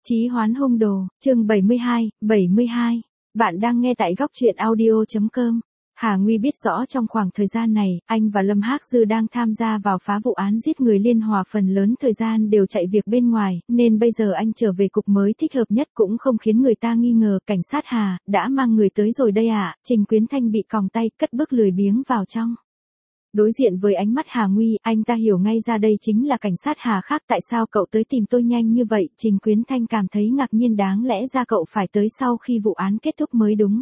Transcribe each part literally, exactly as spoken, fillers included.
Chí hoán hung đồ, chương bảy mươi hai, bảy mươi hai. Bạn đang nghe tại góc truyện audio.com. Hà Nguy biết rõ trong khoảng thời gian này, anh và Lâm Hác Dư đang tham gia vào phá vụ án giết người liên hòa, phần lớn thời gian đều chạy việc bên ngoài, nên bây giờ anh trở về cục mới thích hợp nhất cũng không khiến người ta nghi ngờ. Cảnh sát Hà, đã mang người tới rồi đây à? Trình Quyến Thanh bị còng tay, cất bước lười biếng vào trong. Đối diện với ánh mắt Hà Nguy, anh ta hiểu ngay ra đây chính là cảnh sát Hà khác. Tại sao cậu tới tìm tôi nhanh như vậy? Trình Quyến Thanh cảm thấy ngạc nhiên, đáng lẽ ra cậu phải tới sau khi vụ án kết thúc mới đúng.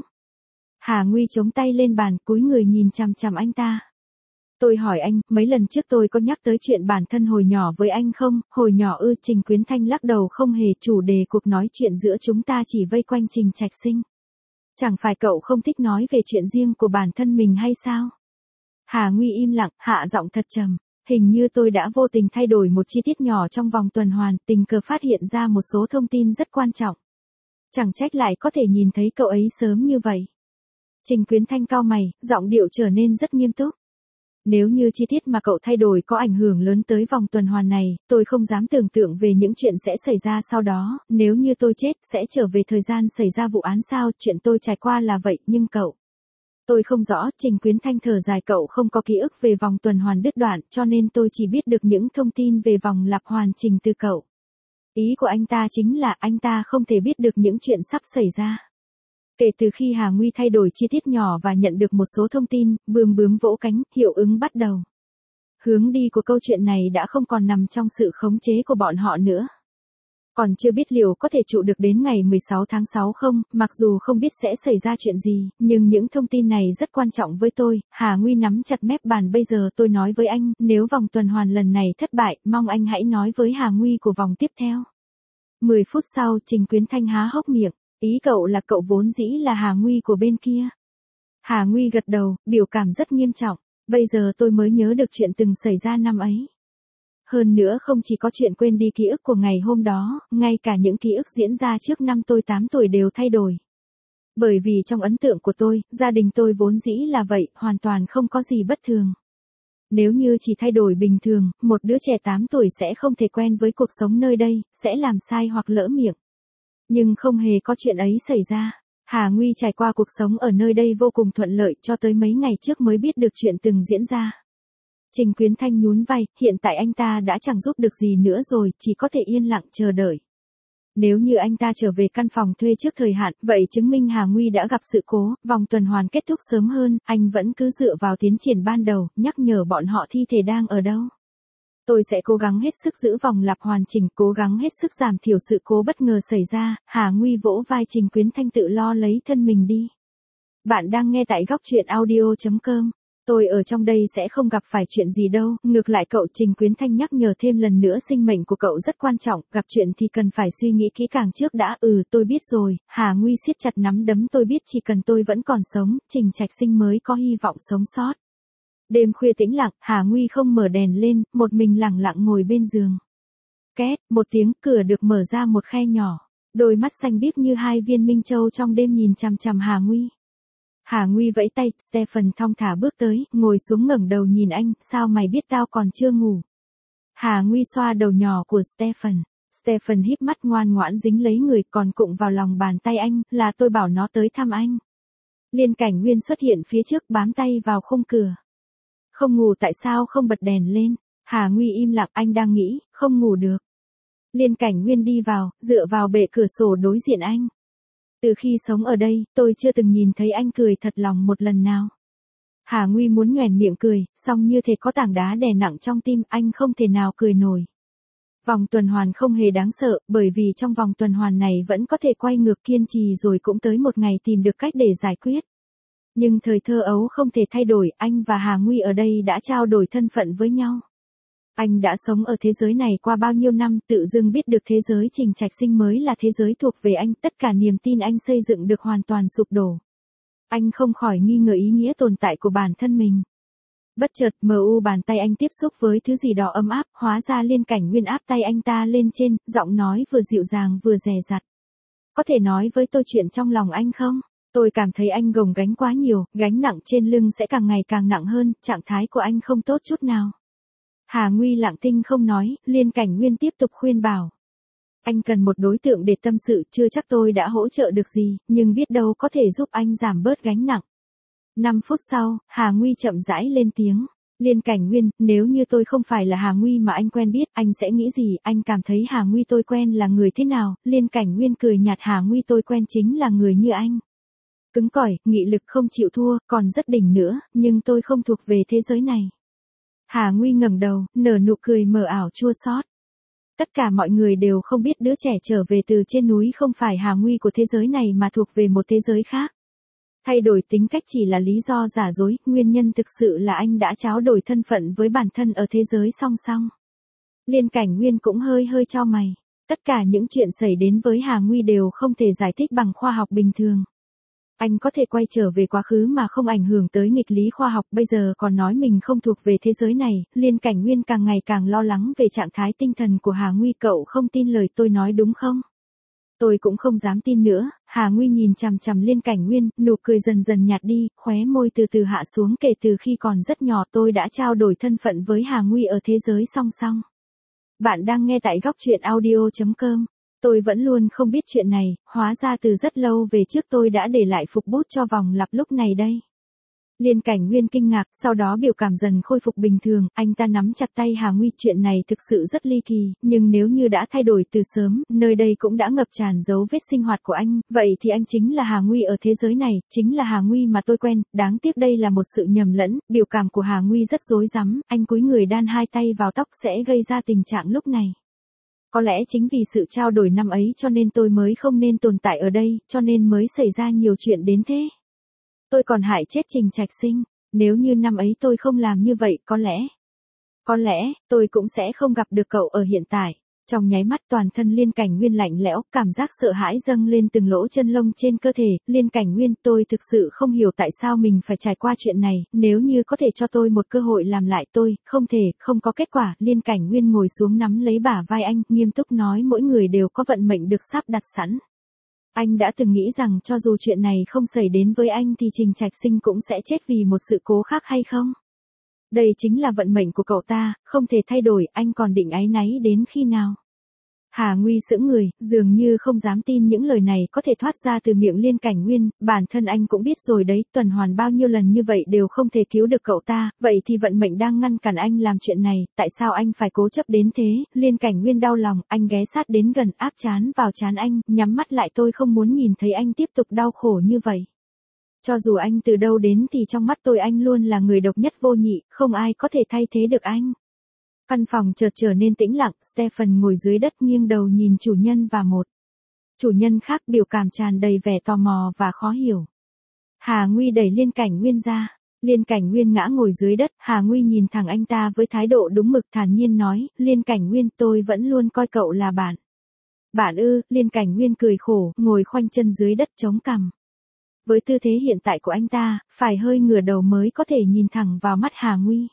Hà Nguy chống tay lên bàn, cúi người nhìn chằm chằm anh ta. Tôi hỏi anh, mấy lần trước tôi có nhắc tới chuyện bản thân hồi nhỏ với anh không? Hồi nhỏ ư? Trình Quyến Thanh lắc đầu, không hề. Chủ đề cuộc nói chuyện giữa chúng ta chỉ vây quanh Trình Trạch Sinh. Chẳng phải cậu không thích nói về chuyện riêng của bản thân mình hay sao? Hà Nguy im lặng, hạ giọng thật trầm. Hình như tôi đã vô tình thay đổi một chi tiết nhỏ trong vòng tuần hoàn, tình cờ phát hiện ra một số thông tin rất quan trọng. Chẳng trách lại có thể nhìn thấy cậu ấy sớm như vậy. Trình Quyến Thanh cau mày, giọng điệu trở nên rất nghiêm túc. Nếu như chi tiết mà cậu thay đổi có ảnh hưởng lớn tới vòng tuần hoàn này, tôi không dám tưởng tượng về những chuyện sẽ xảy ra sau đó. Nếu như tôi chết, sẽ trở về thời gian xảy ra vụ án sao? Chuyện tôi trải qua là vậy, nhưng cậu... Tôi không rõ. Trình Quyến Thanh thở dài, cậu không có ký ức về vòng tuần hoàn đứt đoạn, cho nên tôi chỉ biết được những thông tin về vòng lặp hoàn chỉnh từ cậu. Ý của anh ta chính là anh ta không thể biết được những chuyện sắp xảy ra. Kể từ khi Hà Nguy thay đổi chi tiết nhỏ và nhận được một số thông tin, bướm bướm vỗ cánh, hiệu ứng bắt đầu. Hướng đi của câu chuyện này đã không còn nằm trong sự khống chế của bọn họ nữa. Còn chưa biết liệu có thể trụ được đến ngày mười sáu tháng sáu không, mặc dù không biết sẽ xảy ra chuyện gì, nhưng những thông tin này rất quan trọng với tôi. Hà Nguy nắm chặt mép bàn, bây giờ tôi nói với anh, nếu vòng tuần hoàn lần này thất bại, mong anh hãy nói với Hà Nguy của vòng tiếp theo. mười phút sau, Trình Quyến Thanh há hốc miệng, ý cậu là cậu vốn dĩ là Hà Nguy của bên kia. Hà Nguy gật đầu, biểu cảm rất nghiêm trọng, bây giờ tôi mới nhớ được chuyện từng xảy ra năm ấy. Hơn nữa không chỉ có chuyện quên đi ký ức của ngày hôm đó, ngay cả những ký ức diễn ra trước năm tôi tám tuổi đều thay đổi. Bởi vì trong ấn tượng của tôi, gia đình tôi vốn dĩ là vậy, hoàn toàn không có gì bất thường. Nếu như chỉ thay đổi bình thường, một đứa trẻ tám tuổi sẽ không thể quen với cuộc sống nơi đây, sẽ làm sai hoặc lỡ miệng. Nhưng không hề có chuyện ấy xảy ra. Hà Nguy trải qua cuộc sống ở nơi đây vô cùng thuận lợi, cho tới mấy ngày trước mới biết được chuyện từng diễn ra. Trình Quyến Thanh nhún vai, hiện tại anh ta đã chẳng giúp được gì nữa rồi, chỉ có thể yên lặng chờ đợi. Nếu như anh ta trở về căn phòng thuê trước thời hạn, vậy chứng minh Hà Nguy đã gặp sự cố, vòng tuần hoàn kết thúc sớm hơn, anh vẫn cứ dựa vào tiến triển ban đầu, nhắc nhở bọn họ thi thể đang ở đâu. Tôi sẽ cố gắng hết sức giữ vòng lặp hoàn chỉnh, cố gắng hết sức giảm thiểu sự cố bất ngờ xảy ra. Hà Nguy vỗ vai Trình Quyến Thanh, tự lo lấy thân mình đi. Bạn đang nghe tại góc truyện audio.com. Tôi ở trong đây sẽ không gặp phải chuyện gì đâu, ngược lại cậu. Trình Quyến Thanh nhắc nhở thêm lần nữa, sinh mệnh của cậu rất quan trọng, gặp chuyện thì cần phải suy nghĩ kỹ càng trước đã. Ừ, tôi biết rồi. Hà Nguy siết chặt nắm đấm, tôi biết, chỉ cần tôi vẫn còn sống, Trình Trạch Sinh mới có hy vọng sống sót. Đêm khuya tĩnh lặng, Hà Nguy không mở đèn lên, một mình lặng lặng ngồi bên giường. Két, một tiếng, cửa được mở ra một khe nhỏ. Đôi mắt xanh biếc như hai viên minh châu trong đêm nhìn chằm chằm Hà Nguy. Hà Nguy vẫy tay, Stephen thong thả bước tới, ngồi xuống ngẩng đầu nhìn anh, sao mày biết tao còn chưa ngủ? Hà Nguy xoa đầu nhỏ của Stephen. Stephen híp mắt ngoan ngoãn dính lấy người, còn cụng vào lòng bàn tay anh, là tôi bảo nó tới thăm anh. Liên Cảnh Nguyên xuất hiện phía trước, bám tay vào khung cửa. Không ngủ tại sao không bật đèn lên? Hà Nguy im lặng, anh đang nghĩ, không ngủ được. Liên Cảnh Nguyên đi vào, dựa vào bệ cửa sổ đối diện anh. Từ khi sống ở đây, tôi chưa từng nhìn thấy anh cười thật lòng một lần nào. Hà Nguy muốn nhoẻn miệng cười, song như thể có tảng đá đè nặng trong tim, anh không thể nào cười nổi. Vòng tuần hoàn không hề đáng sợ, bởi vì trong vòng tuần hoàn này vẫn có thể quay ngược, kiên trì rồi cũng tới một ngày tìm được cách để giải quyết. Nhưng thời thơ ấu không thể thay đổi, anh và Hà Nguy ở đây đã trao đổi thân phận với nhau. Anh đã sống ở thế giới này qua bao nhiêu năm, tự dưng biết được thế giới Trình Trạch Sinh mới là thế giới thuộc về anh, tất cả niềm tin anh xây dựng được hoàn toàn sụp đổ. Anh không khỏi nghi ngờ ý nghĩa tồn tại của bản thân mình. Bất chợt, mờ u bàn tay anh tiếp xúc với thứ gì đó ấm áp, hóa ra Liên Cảnh Nguyên áp tay anh ta lên trên, giọng nói vừa dịu dàng vừa dè dặt. Có thể nói với tôi chuyện trong lòng anh không? Tôi cảm thấy anh gồng gánh quá nhiều, gánh nặng trên lưng sẽ càng ngày càng nặng hơn, trạng thái của anh không tốt chút nào. Hà Nguy lặng thinh không nói, Liên Cảnh Nguyên tiếp tục khuyên bảo. Anh cần một đối tượng để tâm sự, chưa chắc tôi đã hỗ trợ được gì, nhưng biết đâu có thể giúp anh giảm bớt gánh nặng. năm phút sau, Hà Nguy chậm rãi lên tiếng. Liên Cảnh Nguyên, nếu như tôi không phải là Hà Nguy mà anh quen biết, anh sẽ nghĩ gì, anh cảm thấy Hà Nguy tôi quen là người thế nào? Liên Cảnh Nguyên cười nhạt, Hà Nguy tôi quen chính là người như anh. Cứng cỏi, nghị lực không chịu thua, còn rất đỉnh nữa, nhưng tôi không thuộc về thế giới này. Hà Nguy ngẩng đầu, nở nụ cười mờ ảo chua xót. Tất cả mọi người đều không biết đứa trẻ trở về từ trên núi không phải Hà Nguy của thế giới này mà thuộc về một thế giới khác. Thay đổi tính cách chỉ là lý do giả dối, nguyên nhân thực sự là anh đã tráo đổi thân phận với bản thân ở thế giới song song. Liên Cảnh Nguyên cũng hơi hơi chau mày. Tất cả những chuyện xảy đến với Hà Nguy đều không thể giải thích bằng khoa học bình thường. Anh có thể quay trở về quá khứ mà không ảnh hưởng tới nghịch lý khoa học, bây giờ còn nói mình không thuộc về thế giới này. Liên Cảnh Nguyên càng ngày càng lo lắng về trạng thái tinh thần của Hà Nguy, cậu không tin lời tôi nói đúng không? Tôi cũng không dám tin nữa. Hà Nguy nhìn chằm chằm Liên Cảnh Nguyên, nụ cười dần dần nhạt đi, khóe môi từ từ hạ xuống, kể từ khi còn rất nhỏ tôi đã trao đổi thân phận với Hà Nguy ở thế giới song song. Bạn đang nghe tại góc truyện audio chấm com. Tôi vẫn luôn không biết chuyện này, hóa ra từ rất lâu về trước tôi đã để lại phục bút cho vòng lặp lúc này đây. Liên Cảnh Nguyên kinh ngạc, sau đó biểu cảm dần khôi phục bình thường, anh ta nắm chặt tay Hà Nguy, chuyện này thực sự rất ly kỳ, nhưng nếu như đã thay đổi từ sớm, nơi đây cũng đã ngập tràn dấu vết sinh hoạt của anh, vậy thì anh chính là Hà Nguy ở thế giới này, chính là Hà Nguy mà tôi quen, đáng tiếc đây là một sự nhầm lẫn, biểu cảm của Hà Nguy rất rối rắm, anh cúi người đan hai tay vào tóc sẽ gây ra tình trạng lúc này. Có lẽ chính vì sự trao đổi năm ấy cho nên tôi mới không nên tồn tại ở đây, cho nên mới xảy ra nhiều chuyện đến thế. Tôi còn hại chết Trình Trạch Sinh, nếu như năm ấy tôi không làm như vậy, có lẽ, có lẽ, tôi cũng sẽ không gặp được cậu ở hiện tại. Trong nháy mắt toàn thân Liên Cảnh Nguyên lạnh lẽo, cảm giác sợ hãi dâng lên từng lỗ chân lông trên cơ thể. Liên Cảnh Nguyên, tôi thực sự không hiểu tại sao mình phải trải qua chuyện này, nếu như có thể cho tôi một cơ hội làm lại tôi, không thể, không có kết quả. Liên Cảnh Nguyên ngồi xuống nắm lấy bả vai anh, nghiêm túc nói mỗi người đều có vận mệnh được sắp đặt sẵn. Anh đã từng nghĩ rằng cho dù chuyện này không xảy đến với anh thì Trình Trạch Sinh cũng sẽ chết vì một sự cố khác hay không? Đây chính là vận mệnh của cậu ta, không thể thay đổi, anh còn định áy náy đến khi nào? Hà Nguy sững người, dường như không dám tin những lời này có thể thoát ra từ miệng Liên Cảnh Nguyên, bản thân anh cũng biết rồi đấy, tuần hoàn bao nhiêu lần như vậy đều không thể cứu được cậu ta, vậy thì vận mệnh đang ngăn cản anh làm chuyện này, tại sao anh phải cố chấp đến thế? Liên Cảnh Nguyên đau lòng, anh ghé sát đến gần áp trán vào trán anh, nhắm mắt lại, tôi không muốn nhìn thấy anh tiếp tục đau khổ như vậy. Cho dù anh từ đâu đến thì trong mắt tôi anh luôn là người độc nhất vô nhị, không ai có thể thay thế được anh. Căn phòng chợt trở nên tĩnh lặng, Stephen ngồi dưới đất nghiêng đầu nhìn chủ nhân và một chủ nhân khác, biểu cảm tràn đầy vẻ tò mò và khó hiểu. Hà Nguy đẩy Liên Cảnh Nguyên ra. Liên Cảnh Nguyên ngã ngồi dưới đất, Hà Nguy nhìn thẳng anh ta với thái độ đúng mực, thản nhiên nói, Liên Cảnh Nguyên, tôi vẫn luôn coi cậu là bạn. Bạn ư? Liên Cảnh Nguyên cười khổ, ngồi khoanh chân dưới đất chống cằm. Với tư thế hiện tại của anh ta, phải hơi ngửa đầu mới có thể nhìn thẳng vào mắt Hà Nguy.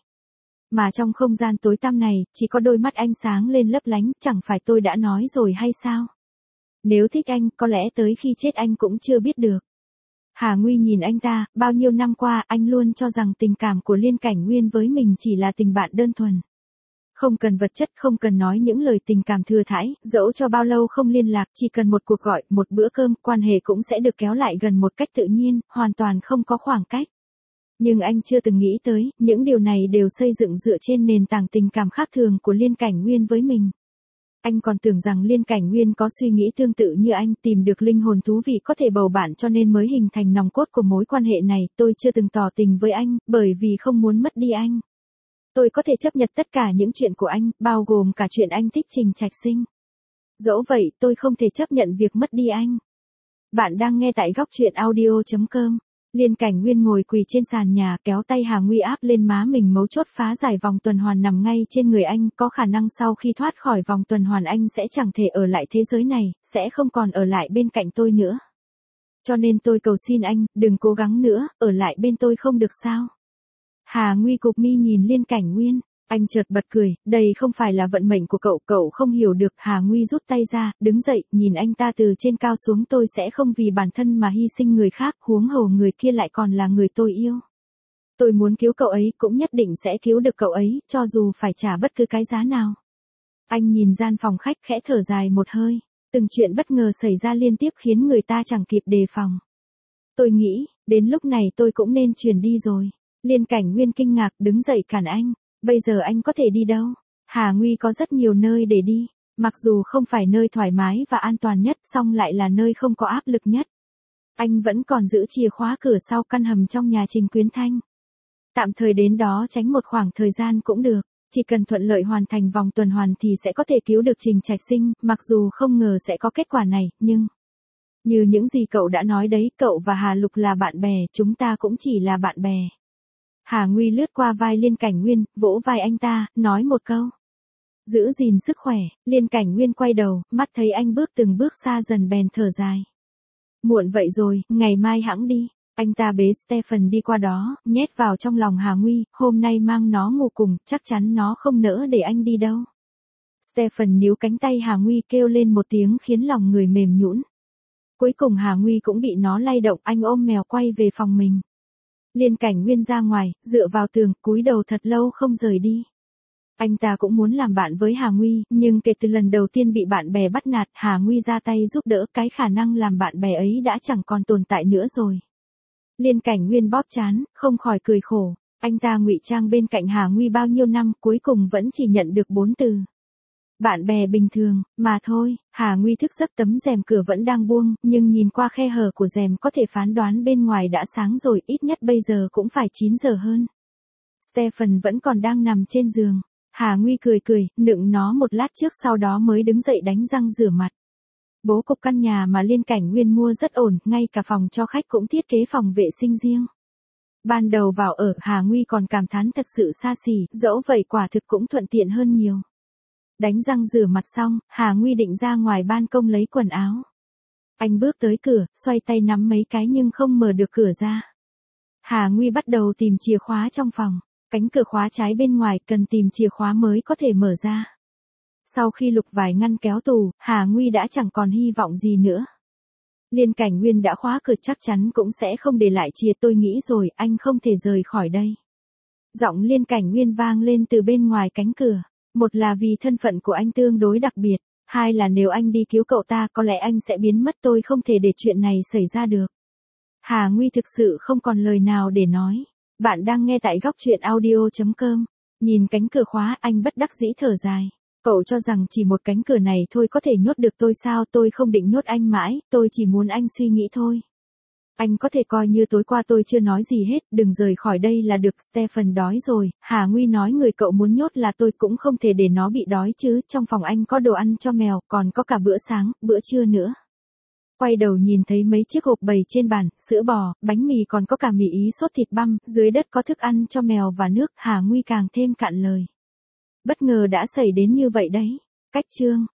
Mà trong không gian tối tăm này, chỉ có đôi mắt anh sáng lên lấp lánh, chẳng phải tôi đã nói rồi hay sao? Nếu thích anh, có lẽ tới khi chết anh cũng chưa biết được. Hà Nguy nhìn anh ta, bao nhiêu năm qua, anh luôn cho rằng tình cảm của Liên Cảnh Nguyên với mình chỉ là tình bạn đơn thuần. Không cần vật chất, không cần nói những lời tình cảm thừa thãi, dẫu cho bao lâu không liên lạc, chỉ cần một cuộc gọi, một bữa cơm, quan hệ cũng sẽ được kéo lại gần một cách tự nhiên, hoàn toàn không có khoảng cách. Nhưng anh chưa từng nghĩ tới, những điều này đều xây dựng dựa trên nền tảng tình cảm khác thường của Liên Cảnh Nguyên với mình. Anh còn tưởng rằng Liên Cảnh Nguyên có suy nghĩ tương tự như anh, tìm được linh hồn thú vị có thể bầu bạn cho nên mới hình thành nòng cốt của mối quan hệ này. Tôi chưa từng tỏ tình với anh, bởi vì không muốn mất đi anh. Tôi có thể chấp nhận tất cả những chuyện của anh, bao gồm cả chuyện anh thích Trình Trạch Sinh. Dẫu vậy, tôi không thể chấp nhận việc mất đi anh. Bạn đang nghe tại góc truyện audio chấm com. Liên Cảnh Nguyên ngồi quỳ trên sàn nhà, kéo tay Hà Nguy áp lên má mình, mấu chốt phá giải vòng tuần hoàn nằm ngay trên người anh, có khả năng sau khi thoát khỏi vòng tuần hoàn anh sẽ chẳng thể ở lại thế giới này, sẽ không còn ở lại bên cạnh tôi nữa. Cho nên tôi cầu xin anh, đừng cố gắng nữa, ở lại bên tôi không được sao? Hà Nguy cụp mi nhìn Liên Cảnh Nguyên. Anh chợt bật cười, đây không phải là vận mệnh của cậu, cậu không hiểu được. Hà Nguy rút tay ra, đứng dậy, nhìn anh ta từ trên cao xuống, tôi sẽ không vì bản thân mà hy sinh người khác, huống hồ người kia lại còn là người tôi yêu. Tôi muốn cứu cậu ấy, cũng nhất định sẽ cứu được cậu ấy, cho dù phải trả bất cứ cái giá nào. Anh nhìn gian phòng khách khẽ thở dài một hơi. Từng chuyện bất ngờ xảy ra liên tiếp khiến người ta chẳng kịp đề phòng. Tôi nghĩ, đến lúc này tôi cũng nên chuyển đi rồi. Liên Cảnh Nguyên kinh ngạc đứng dậy cản anh. Bây giờ anh có thể đi đâu? Hà Nguy có rất nhiều nơi để đi. Mặc dù không phải nơi thoải mái và an toàn nhất, song lại là nơi không có áp lực nhất. Anh vẫn còn giữ chìa khóa cửa sau căn hầm trong nhà Trình Quyến Thanh. Tạm thời đến đó tránh một khoảng thời gian cũng được. Chỉ cần thuận lợi hoàn thành vòng tuần hoàn thì sẽ có thể cứu được Trình Trạch Sinh, mặc dù không ngờ sẽ có kết quả này, nhưng... Như những gì cậu đã nói đấy, cậu và Hà Lục là bạn bè, chúng ta cũng chỉ là bạn bè. Hà Nguy lướt qua vai Liên Cảnh Nguyên, vỗ vai anh ta, nói một câu. Giữ gìn sức khỏe. Liên Cảnh Nguyên quay đầu, mắt thấy anh bước từng bước xa dần bèn thở dài. Muộn vậy rồi, ngày mai hẵng đi. Anh ta bế Stephen đi qua đó, nhét vào trong lòng Hà Nguy, hôm nay mang nó ngủ cùng, chắc chắn nó không nỡ để anh đi đâu. Stephen níu cánh tay Hà Nguy kêu lên một tiếng khiến lòng người mềm nhũn. Cuối cùng Hà Nguy cũng bị nó lay động, anh ôm mèo quay về phòng mình. Liên Cảnh Nguyên ra ngoài, dựa vào tường, cúi đầu thật lâu không rời đi. Anh ta cũng muốn làm bạn với Hà Nguy, nhưng kể từ lần đầu tiên bị bạn bè bắt nạt, Hà Nguy ra tay giúp đỡ, cái khả năng làm bạn bè ấy đã chẳng còn tồn tại nữa rồi. Liên Cảnh Nguyên bóp trán, không khỏi cười khổ. Anh ta ngụy trang bên cạnh Hà Nguy bao nhiêu năm, cuối cùng vẫn chỉ nhận được bốn từ. Bạn bè bình thường, mà thôi. Hà Nguy thức giấc, tấm rèm cửa vẫn đang buông, nhưng nhìn qua khe hở của rèm có thể phán đoán bên ngoài đã sáng rồi, ít nhất bây giờ cũng phải chín giờ hơn. Stephen vẫn còn đang nằm trên giường. Hà Nguy cười cười, nựng nó một lát trước sau đó mới đứng dậy đánh răng rửa mặt. Bố cục căn nhà mà Liên Cảnh Nguyên mua rất ổn, ngay cả phòng cho khách cũng thiết kế phòng vệ sinh riêng. Ban đầu vào ở, Hà Nguy còn cảm thán thật sự xa xỉ, dẫu vậy quả thực cũng thuận tiện hơn nhiều. Đánh răng rửa mặt xong, Hà Nguy định ra ngoài ban công lấy quần áo. Anh bước tới cửa, xoay tay nắm mấy cái nhưng không mở được cửa ra. Hà Nguy bắt đầu tìm chìa khóa trong phòng. Cánh cửa khóa trái bên ngoài, cần tìm chìa khóa mới có thể mở ra. Sau khi lục vài ngăn kéo tủ, Hà Nguy đã chẳng còn hy vọng gì nữa. Liên Cảnh Nguyên đã khóa cửa, chắc chắn cũng sẽ không để lại chìa, tôi nghĩ rồi, anh không thể rời khỏi đây. Giọng Liên Cảnh Nguyên vang lên từ bên ngoài cánh cửa. Một là vì thân phận của anh tương đối đặc biệt, hai là nếu anh đi cứu cậu ta có lẽ anh sẽ biến mất, tôi không thể để chuyện này xảy ra được. Hà Nguy thực sự không còn lời nào để nói. Bạn đang nghe tại góc truyện audio chấm com. Nhìn cánh cửa khóa, anh bất đắc dĩ thở dài. Cậu cho rằng chỉ một cánh cửa này thôi có thể nhốt được tôi sao? Tôi không định nhốt anh mãi, tôi chỉ muốn anh suy nghĩ thôi. Anh có thể coi như tối qua tôi chưa nói gì hết, đừng rời khỏi đây là được. Stephen đói rồi. Hà Nguy nói người cậu muốn nhốt là tôi, cũng không thể để nó bị đói chứ, trong phòng anh có đồ ăn cho mèo, còn có cả bữa sáng, bữa trưa nữa. Quay đầu nhìn thấy mấy chiếc hộp bày trên bàn, sữa bò, bánh mì, còn có cả mì ý sốt thịt băm, dưới đất có thức ăn cho mèo và nước. Hà Nguy càng thêm cạn lời. Bất ngờ đã xảy đến như vậy đấy. Cách chương